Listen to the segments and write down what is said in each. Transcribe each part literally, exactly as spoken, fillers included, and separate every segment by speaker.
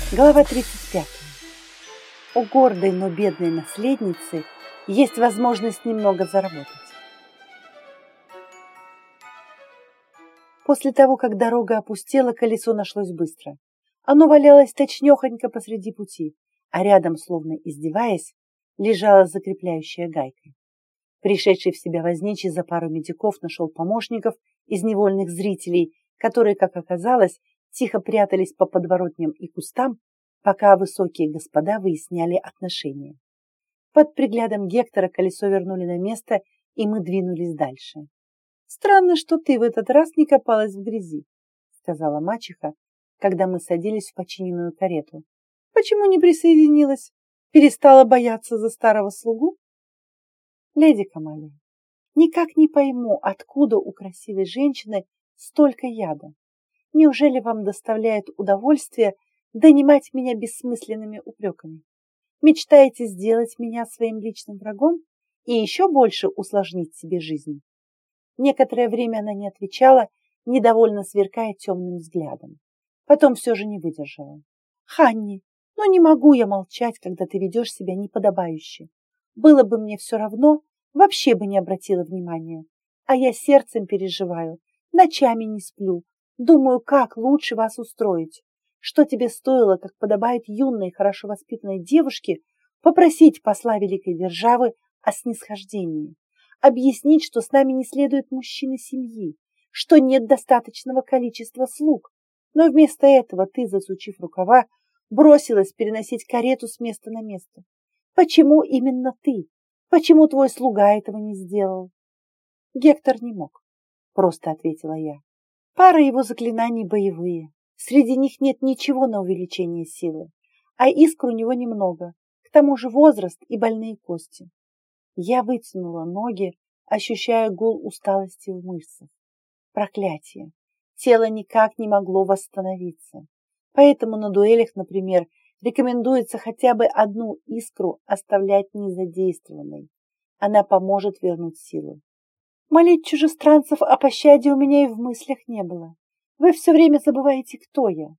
Speaker 1: Глава тридцать пятая. У гордой, но бедной наследницы есть возможность немного заработать. После того, как дорога опустела, колесо нашлось быстро. Оно валялось точнёхонько посреди пути, а рядом, словно издеваясь, лежала закрепляющая гайка. Пришедший в себя возничий за пару медиков нашел помощников из невольных зрителей, которые, как оказалось, тихо прятались по подворотням и кустам, пока высокие господа выясняли отношения. Под приглядом Гектора колесо вернули на место, и мы двинулись дальше. «Странно, что ты в этот раз не копалась в грязи», — сказала мачеха, когда мы садились в починенную карету. «Почему не присоединилась? Перестала бояться за старого слугу?» «Леди Камалия, никак не пойму, откуда у красивой женщины столько яда. Неужели вам доставляет удовольствие донимать меня бессмысленными упреками? Мечтаете сделать меня своим личным врагом и еще больше усложнить себе жизнь?» Некоторое время она не отвечала, недовольно сверкая темным взглядом. Потом все же не выдержала. «Ханни, ну не могу я молчать, когда ты ведешь себя неподобающе. Было бы мне все равно, вообще бы не обратила внимания. А я сердцем переживаю, ночами не сплю. Думаю, как лучше вас устроить. Что тебе стоило, как подобает юной, хорошо воспитанной девушке, попросить посла великой державы о снисхождении, объяснить, что с нами не следует мужчины семьи, что нет достаточного количества слуг. Но вместо этого ты, засучив рукава, бросилась переносить карету с места на место. Почему именно ты? Почему твой слуга этого не сделал?» «Гектор не мог», — просто ответила я. «Пара его заклинаний боевые. Среди них нет ничего на увеличение силы, а искр у него немного, к тому же возраст и больные кости». Я вытянула ноги, ощущая гул усталости в мышцах. Проклятие! Тело никак не могло восстановиться. Поэтому на дуэлях, например, рекомендуется хотя бы одну искру оставлять незадействованной. Она поможет вернуть силу. Молить чужестранцев о пощаде у меня и в мыслях не было. Вы все время забываете, кто я.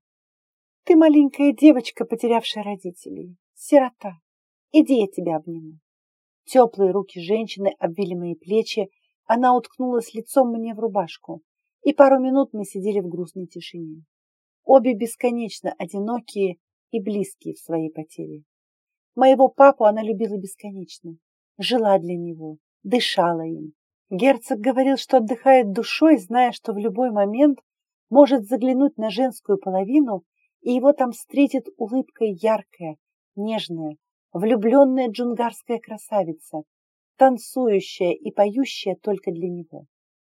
Speaker 1: Ты маленькая девочка, потерявшая родителей. Сирота. Иди, я тебя обниму. Теплые руки женщины обвили мои плечи, она уткнулась лицом мне в рубашку, и пару минут мы сидели в грустной тишине. Обе бесконечно одинокие и близкие в своей потере. Моего папу она любила бесконечно, жила для него, дышала им. Герцог говорил, что отдыхает душой, зная, что в любой момент может заглянуть на женскую половину, и его там встретит улыбкой яркая, нежная, влюбленная джунгарская красавица, танцующая и поющая только для него.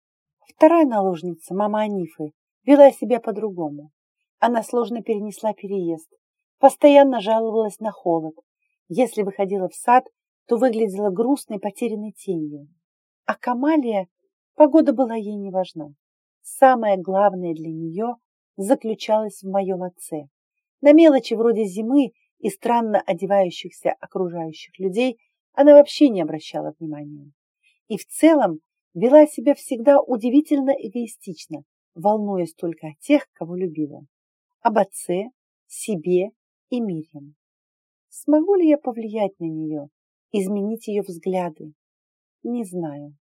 Speaker 1: Вторая наложница, мама Анифы, вела себя по-другому. Она сложно перенесла переезд, постоянно жаловалась на холод. Если выходила в сад, то выглядела грустной, потерянной тенью. А Камалия, погода была ей не важна. Самое главное для нее заключалось в моем отце. На мелочи вроде зимы и странно одевающихся окружающих людей она вообще не обращала внимания. И в целом вела себя всегда удивительно эгоистично, волнуясь только о тех, кого любила. Об отце, себе и Мирьям. Смогу ли я повлиять на нее, изменить ее взгляды? Не знаю.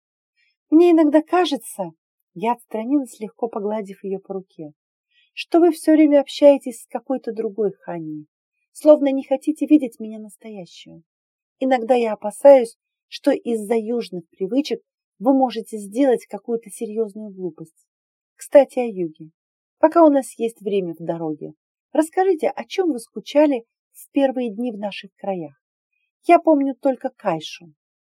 Speaker 1: Мне иногда кажется, я отстранилась, легко погладив ее по руке, что вы все время общаетесь с какой-то другой Ханни, словно не хотите видеть меня настоящую. Иногда я опасаюсь, что из-за южных привычек вы можете сделать какую-то серьезную глупость. Кстати, о юге. Пока у нас есть время в дороге, расскажите, о чем вы скучали в первые дни в наших краях. Я помню только Кайшу.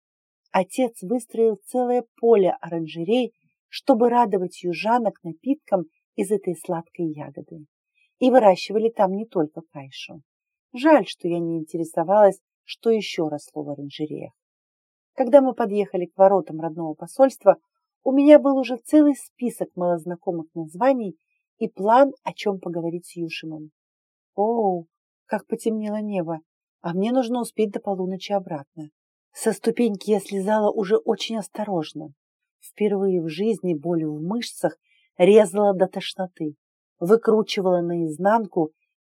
Speaker 1: Отец выстроил целое поле оранжерей, чтобы радовать южанок напитком из этой сладкой ягоды. И выращивали там не только Кайшу. Жаль, что я не интересовалась, что еще росло в оранжереях. Когда мы подъехали к воротам родного посольства, у меня был уже целый список малознакомых названий и план, о чем поговорить с Юшимом. Оу, как потемнело небо, а мне нужно успеть до полуночи обратно. Со ступеньки я слезала уже очень осторожно. Впервые в жизни боль в мышцах резала до тошноты, выкручивала наизнанку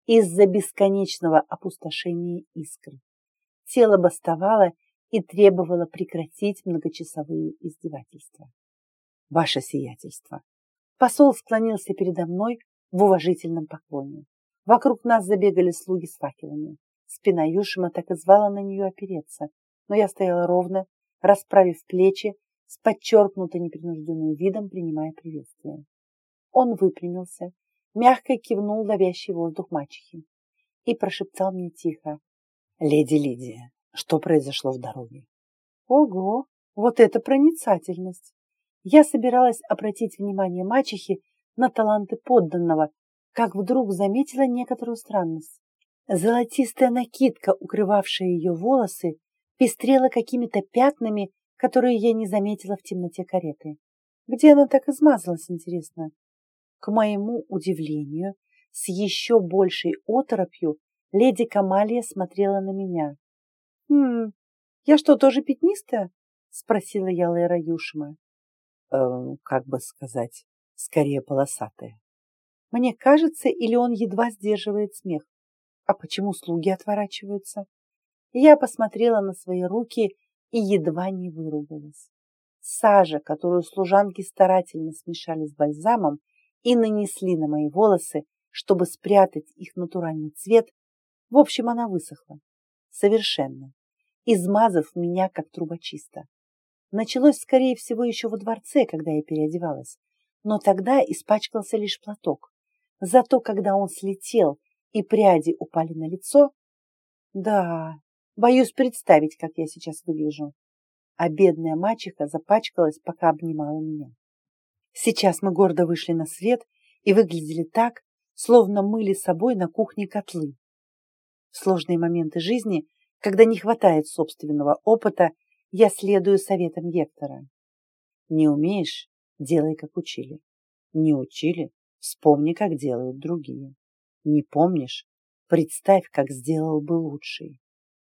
Speaker 1: из-за бесконечного опустошения искры. Тело бастовало и требовало прекратить многочасовые издевательства. Ваше сиятельство. Посол склонился передо мной в уважительном поклоне. Вокруг нас забегали слуги с факелами. Спина Юшима так и звала на нее опереться, но я стояла ровно, расправив плечи, с подчеркнуто непринужденным видом принимая приветствие. Он выпрямился, мягко кивнул ловящий воздух мачехи и прошептал мне тихо: «Леди Лидия, что произошло в дороге?» Ого, вот это проницательность! Я собиралась обратить внимание мачехи на таланты подданного, как вдруг заметила некоторую странность. Золотистая накидка, укрывавшая ее волосы, пестрела какими-то пятнами, которые я не заметила в темноте кареты. Где она так измазалась, интересно? К моему удивлению, с еще большей оторопью леди Камалия смотрела на меня. «Хм, я что, тоже пятнистая?» — спросила я Лэра Юшима. «Э, как бы сказать, скорее полосатая». Мне кажется, или он едва сдерживает смех. А почему слуги отворачиваются? Я посмотрела на свои руки и едва не выругалась. Сажа, которую служанки старательно смешали с бальзамом и нанесли на мои волосы, чтобы спрятать их натуральный цвет, в общем, она высохла. Совершенно. Измазав меня, как трубочиста. Началось, скорее всего, еще во дворце, когда я переодевалась. Но тогда испачкался лишь платок. Зато, когда он слетел и пряди упали на лицо, да, боюсь представить, как я сейчас выгляжу. А бедная мачеха запачкалась, пока обнимала меня. Сейчас мы гордо вышли на свет и выглядели так, словно мыли собой на кухне котлы. В сложные моменты жизни, когда не хватает собственного опыта, я следую советам Гектора. Не умеешь – делай, как учили. Не учили – вспомни, как делают другие. Не помнишь – представь, как сделал бы лучший.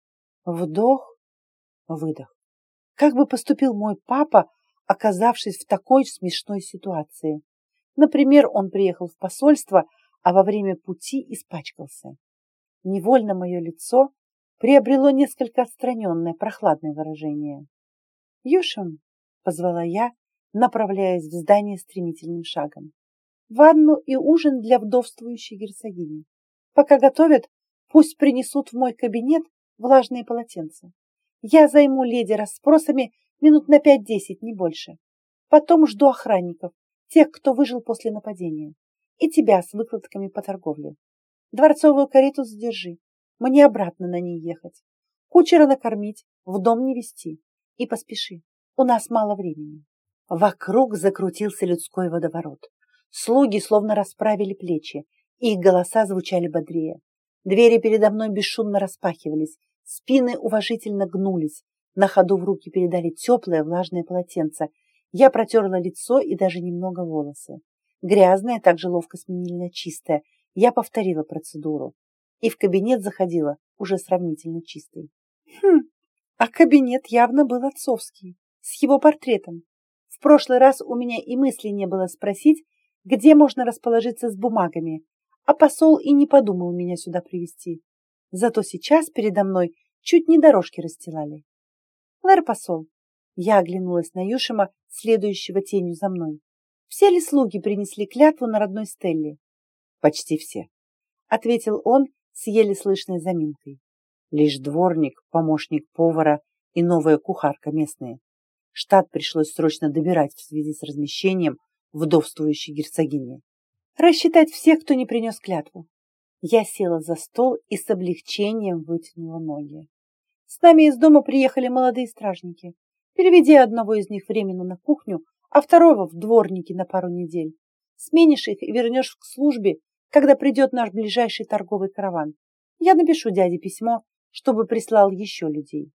Speaker 1: Вдох, выдох. Как бы поступил мой папа, оказавшись в такой смешной ситуации? Например, он приехал в посольство, а во время пути испачкался. Невольно мое лицо приобрело несколько отстраненное, прохладное выражение. «Юшим», — позвала я, направляясь в здание стремительным шагом. «Ванну и ужин для вдовствующей герцогини. Пока готовят, пусть принесут в мой кабинет влажные полотенца. Я займу леди расспросами минут на пять-десять, не больше. Потом жду охранников, тех, кто выжил после нападения, и тебя с выкладками по торговле. Дворцовую карету задержи, мне обратно на ней ехать. Кучера накормить, в дом не везти. И поспеши, у нас мало времени». Вокруг закрутился людской водоворот. Слуги словно расправили плечи, их голоса звучали бодрее. Двери передо мной бесшумно распахивались, спины уважительно гнулись. На ходу в руки передали теплое влажное полотенце. Я протерла лицо и даже немного волосы. Грязное также ловко сменили на чистое. Я повторила процедуру. И в кабинет заходила уже сравнительно чистый. Хм, а кабинет явно был отцовский, с его портретом. В прошлый раз у меня и мысли не было спросить, где можно расположиться с бумагами, а посол и не подумал меня сюда привезти. Зато сейчас передо мной чуть не дорожки расстилали. Лэр посол, я оглянулась на Юшима, следующего тенью за мной. Все ли слуги принесли клятву на родной Стелле? Почти все, ответил он с еле слышной заминкой. Лишь дворник, помощник повара и новая кухарка местные. Штат пришлось срочно добирать в связи с размещением вдовствующей герцогини. Рассчитать всех, кто не принес клятву. Я села за стол и с облегчением вытянула ноги. С нами из дома приехали молодые стражники. Переведи одного из них временно на кухню, а второго в дворники на пару недель. Сменишь их и вернешь к службе, когда придет наш ближайший торговый караван. Я напишу дяде письмо, чтобы прислал еще людей.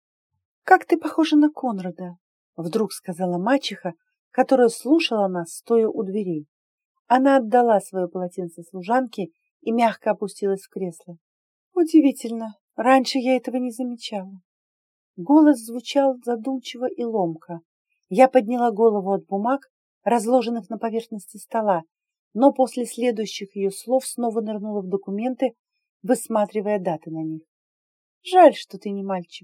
Speaker 1: «Как ты похожа на Конрада», — вдруг сказала мачеха, которая слушала нас, стоя у дверей. Она отдала свое полотенце служанке и мягко опустилась в кресло. Удивительно, раньше я этого не замечала. Голос звучал задумчиво и ломко. Я подняла голову от бумаг, разложенных на поверхности стола, но после следующих ее слов снова нырнула в документы, высматривая даты на них. Жаль, что ты не мальчик.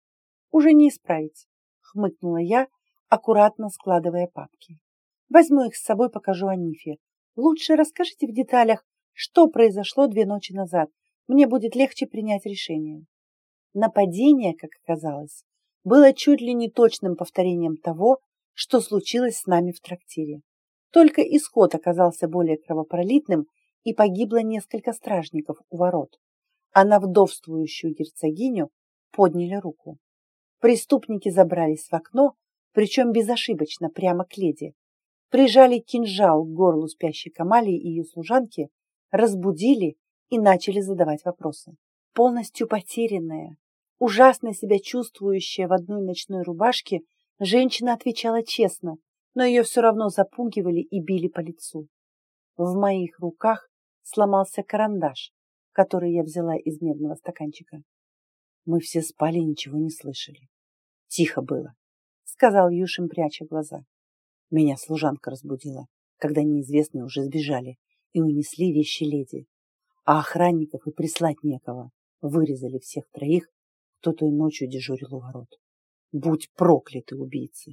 Speaker 1: Уже не исправить, хмыкнула я, аккуратно складывая папки. Возьму их с собой, покажу Анифе. Лучше расскажите в деталях, что произошло две ночи назад. Мне будет легче принять решение. Нападение, как оказалось, было чуть ли не точным повторением того, что случилось с нами в трактире. Только исход оказался более кровопролитным, и погибло несколько стражников у ворот, а на вдовствующую герцогиню подняли руку. Преступники забрались в окно, причем безошибочно прямо к леди, прижали кинжал к горлу спящей Камалии и ее служанки, разбудили и начали задавать вопросы. Полностью потерянная, ужасно себя чувствующая в одной ночной рубашке, женщина отвечала честно, но ее все равно запугивали и били по лицу. В моих руках сломался карандаш, который я взяла из медного стаканчика. Мы все спали и ничего не слышали. Тихо было, сказал Юшин, пряча глаза. Меня служанка разбудила, когда неизвестные уже сбежали и унесли вещи леди, а охранников и прислать некого. Вырезали всех троих, кто той ночью дежурил у ворот. Будь прокляты убийцы!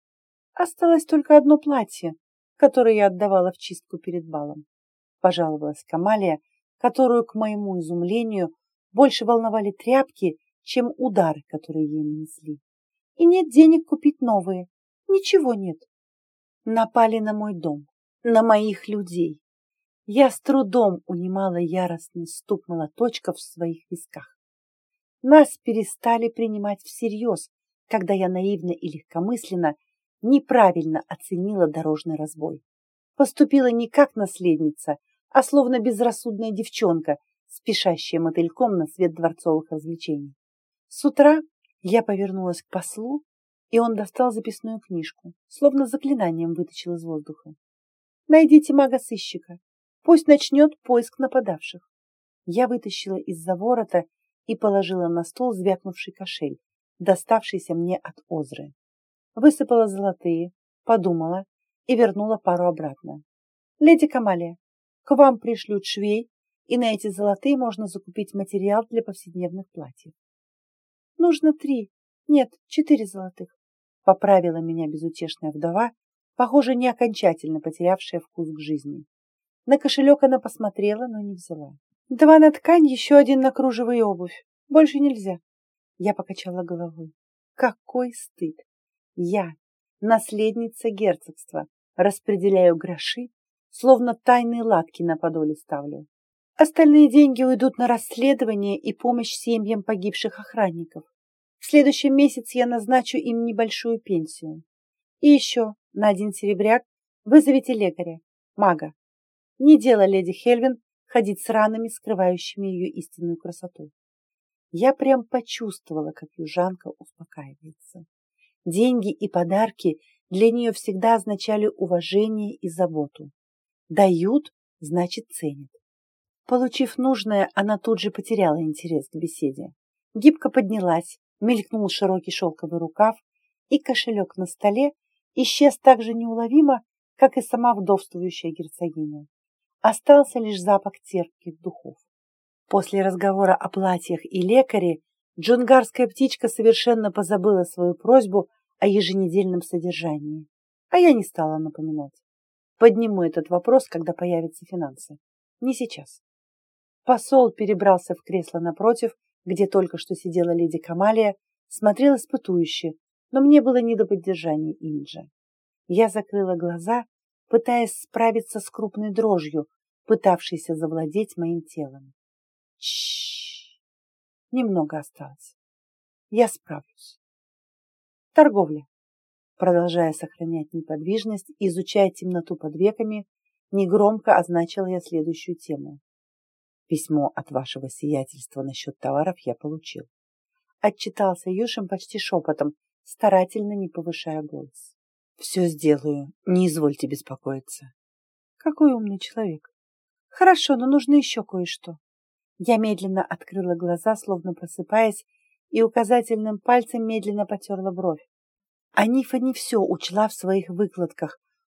Speaker 1: Осталось только одно платье, которое я отдавала в чистку перед балом. Пожаловалась Камалия, которую, к моему изумлению, больше волновали тряпки, чем удары, которые ей нанесли. И нет денег купить новые. Ничего нет. Напали на мой дом, на моих людей. Я с трудом унимала яростный стук молоточка в своих висках. Нас перестали принимать всерьез, когда я наивно и легкомысленно неправильно оценила дорожный разбой. Поступила не как наследница, а словно безрассудная девчонка, спешащая мотыльком на свет дворцовых развлечений. С утра я повернулась к послу, и он достал записную книжку, словно заклинанием вытащил из воздуха. «Найдите мага-сыщика. Пусть начнет поиск нападавших». Я вытащила из-за ворота и положила на стол звякнувший кошель, доставшийся мне от Озры. Высыпала золотые, подумала и вернула пару обратно. «Леди Камалия, к вам пришлют швей, и на эти золотые можно закупить материал для повседневных платьев». «Нужно три, нет, четыре золотых», — поправила меня безутешная вдова, похоже, не окончательно потерявшая вкус к жизни. На кошелек она посмотрела, но не взяла. «Два на ткань, еще один на кружево и обувь. Больше нельзя». Я покачала головой. Какой стыд! Я, наследница герцогства, распределяю гроши, словно тайные латки на подоле ставлю. Остальные деньги уйдут на расследование и помощь семьям погибших охранников. В следующем месяце я назначу им небольшую пенсию. И еще на один серебряк вызовите лекаря, мага. Не дело леди Хельвин ходить с ранами, скрывающими ее истинную красоту. Я прям почувствовала, как южанка успокаивается. Деньги и подарки для нее всегда означали уважение и заботу. Дают, значит, ценят. Получив нужное, она тут же потеряла интерес к беседе. Гибко поднялась, мелькнул широкий шелковый рукав, и кошелек на столе исчез так же неуловимо, как и сама вдовствующая герцогиня. Остался лишь запах терпких духов. После разговора о платьях и лекаре джунгарская птичка совершенно позабыла свою просьбу о еженедельном содержании, а я не стала напоминать. Подниму этот вопрос, когда появятся финансы. Не сейчас. Посол перебрался в кресло напротив, где только что сидела леди Камалия, смотрел испытующе, но мне было не до поддержания имиджа. Я закрыла глаза, пытаясь справиться с крупной дрожью, пытавшейся завладеть моим телом. Чш. Немного осталось. Я справлюсь. Торговля. Продолжая сохранять неподвижность и изучая темноту под веками, негромко означила я следующую тему. Письмо от вашего сиятельства насчет товаров я получил. Отчитался Юшин почти шепотом, старательно не повышая голос. Все сделаю, не извольте беспокоиться. Какой умный человек. Хорошо, но нужно еще кое-что. Я медленно открыла глаза, словно просыпаясь, и указательным пальцем медленно потерла бровь. Анифа не все учла в своих выкладках,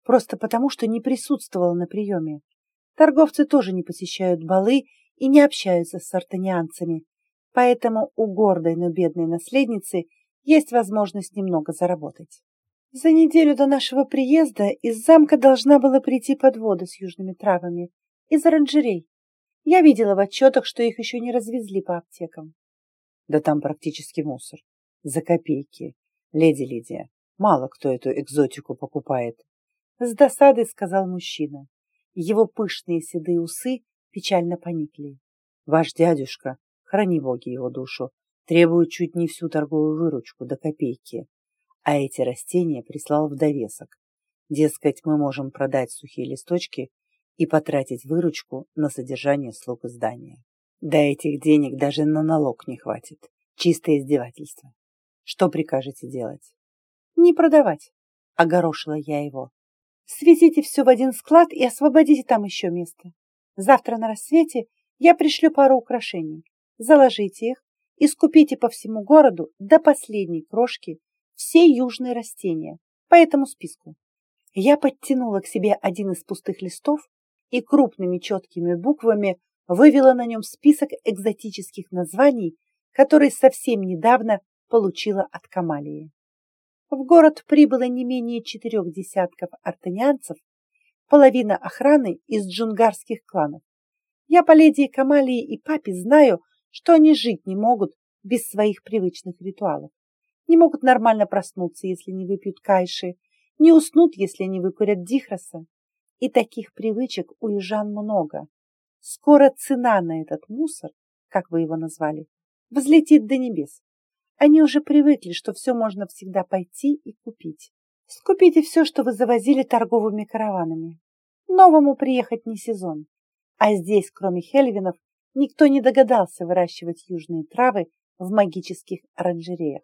Speaker 1: просто потому, что не присутствовала на приеме. Торговцы тоже не посещают балы и не общаются с артанианцами, поэтому у гордой, но бедной наследницы есть возможность немного заработать. За неделю до нашего приезда из замка должна была прийти подвода с южными травами из оранжерей. Я видела в отчетах, что их еще не развезли по аптекам.
Speaker 2: Да там практически мусор. За копейки. Леди Лидия, мало кто эту экзотику покупает.
Speaker 1: С досадой сказал мужчина. Его пышные седые усы печально поникли.
Speaker 2: Ваш дядюшка, храни боги его душу, требует чуть не всю торговую выручку до копейки. А эти растения прислал в довесок. Дескать, мы можем продать сухие листочки и потратить выручку на содержание слуг издания. Да этих денег даже на налог не хватит. Чистое издевательство. Что прикажете делать?
Speaker 1: Не продавать, огорошила я его. Свезите все в один склад и освободите там еще место. Завтра на рассвете я пришлю пару украшений. Заложите их и скупите по всему городу до последней крошки все южные растения по этому списку. Я подтянула к себе один из пустых листов и крупными четкими буквами вывела на нем список экзотических названий, которые совсем недавно получила от Камалии. В город прибыло не менее четырех десятков артанианцев, половина охраны из джунгарских кланов. Я по леди Камалии и папе знаю, что они жить не могут без своих привычных ритуалов. Не могут нормально проснуться, если не выпьют кайши, не уснут, если не выкурят дихроса. И таких привычек у южан много. Скоро цена на этот мусор, как вы его назвали, взлетит до небес. Они уже привыкли, что все можно всегда пойти и купить. Скупите все, что вы завозили торговыми караванами. Новому приехать не сезон. А здесь, кроме хельвинов, никто не догадался выращивать южные травы в магических оранжереях.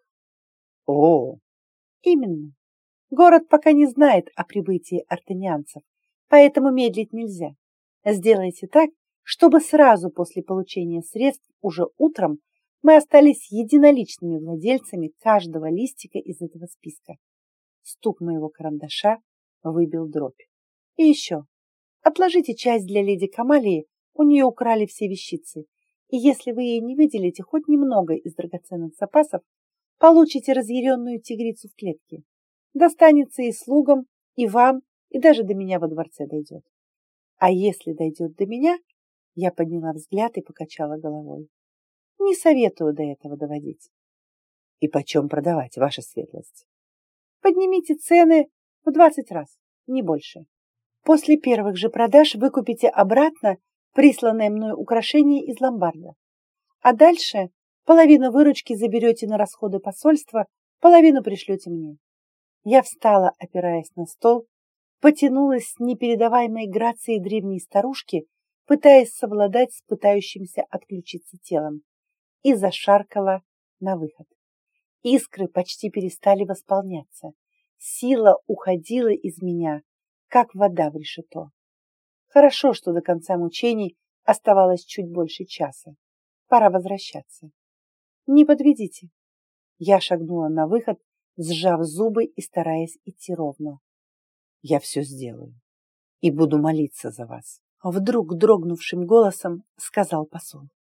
Speaker 2: О,
Speaker 1: именно. Город пока не знает о прибытии артанианцев, поэтому медлить нельзя. Сделайте так, чтобы сразу после получения средств уже утром мы остались единоличными владельцами каждого листика из этого списка. Стук моего карандаша выбил дробь. И еще. Отложите часть для леди Камалии, у нее украли все вещицы. И если вы ей не выделите хоть немного из драгоценных запасов, получите разъяренную тигрицу в клетке. Достанется и слугам, и вам, и даже до меня во дворце дойдет. А если дойдет до меня, я подняла взгляд и покачала головой. Не советую до этого доводить.
Speaker 2: И почем продавать, ваша светлость?
Speaker 1: Поднимите цены в двадцать раз, не больше. После первых же продаж выкупите обратно присланное мной украшение из ломбарда. А дальше половину выручки заберете на расходы посольства, половину пришлете мне. Я встала, опираясь на стол, потянулась с непередаваемой грацией древней старушки, пытаясь совладать с пытающимся отключиться телом, и зашаркала на выход. Искры почти перестали восполняться. Сила уходила из меня, как вода в решето. Хорошо, что до конца мучений оставалось чуть больше часа. Пора возвращаться. Не подведите. Я шагнула на выход, сжав зубы и стараясь идти ровно.
Speaker 2: Я все сделаю и буду молиться за вас.
Speaker 1: Вдруг дрогнувшим голосом сказал посол.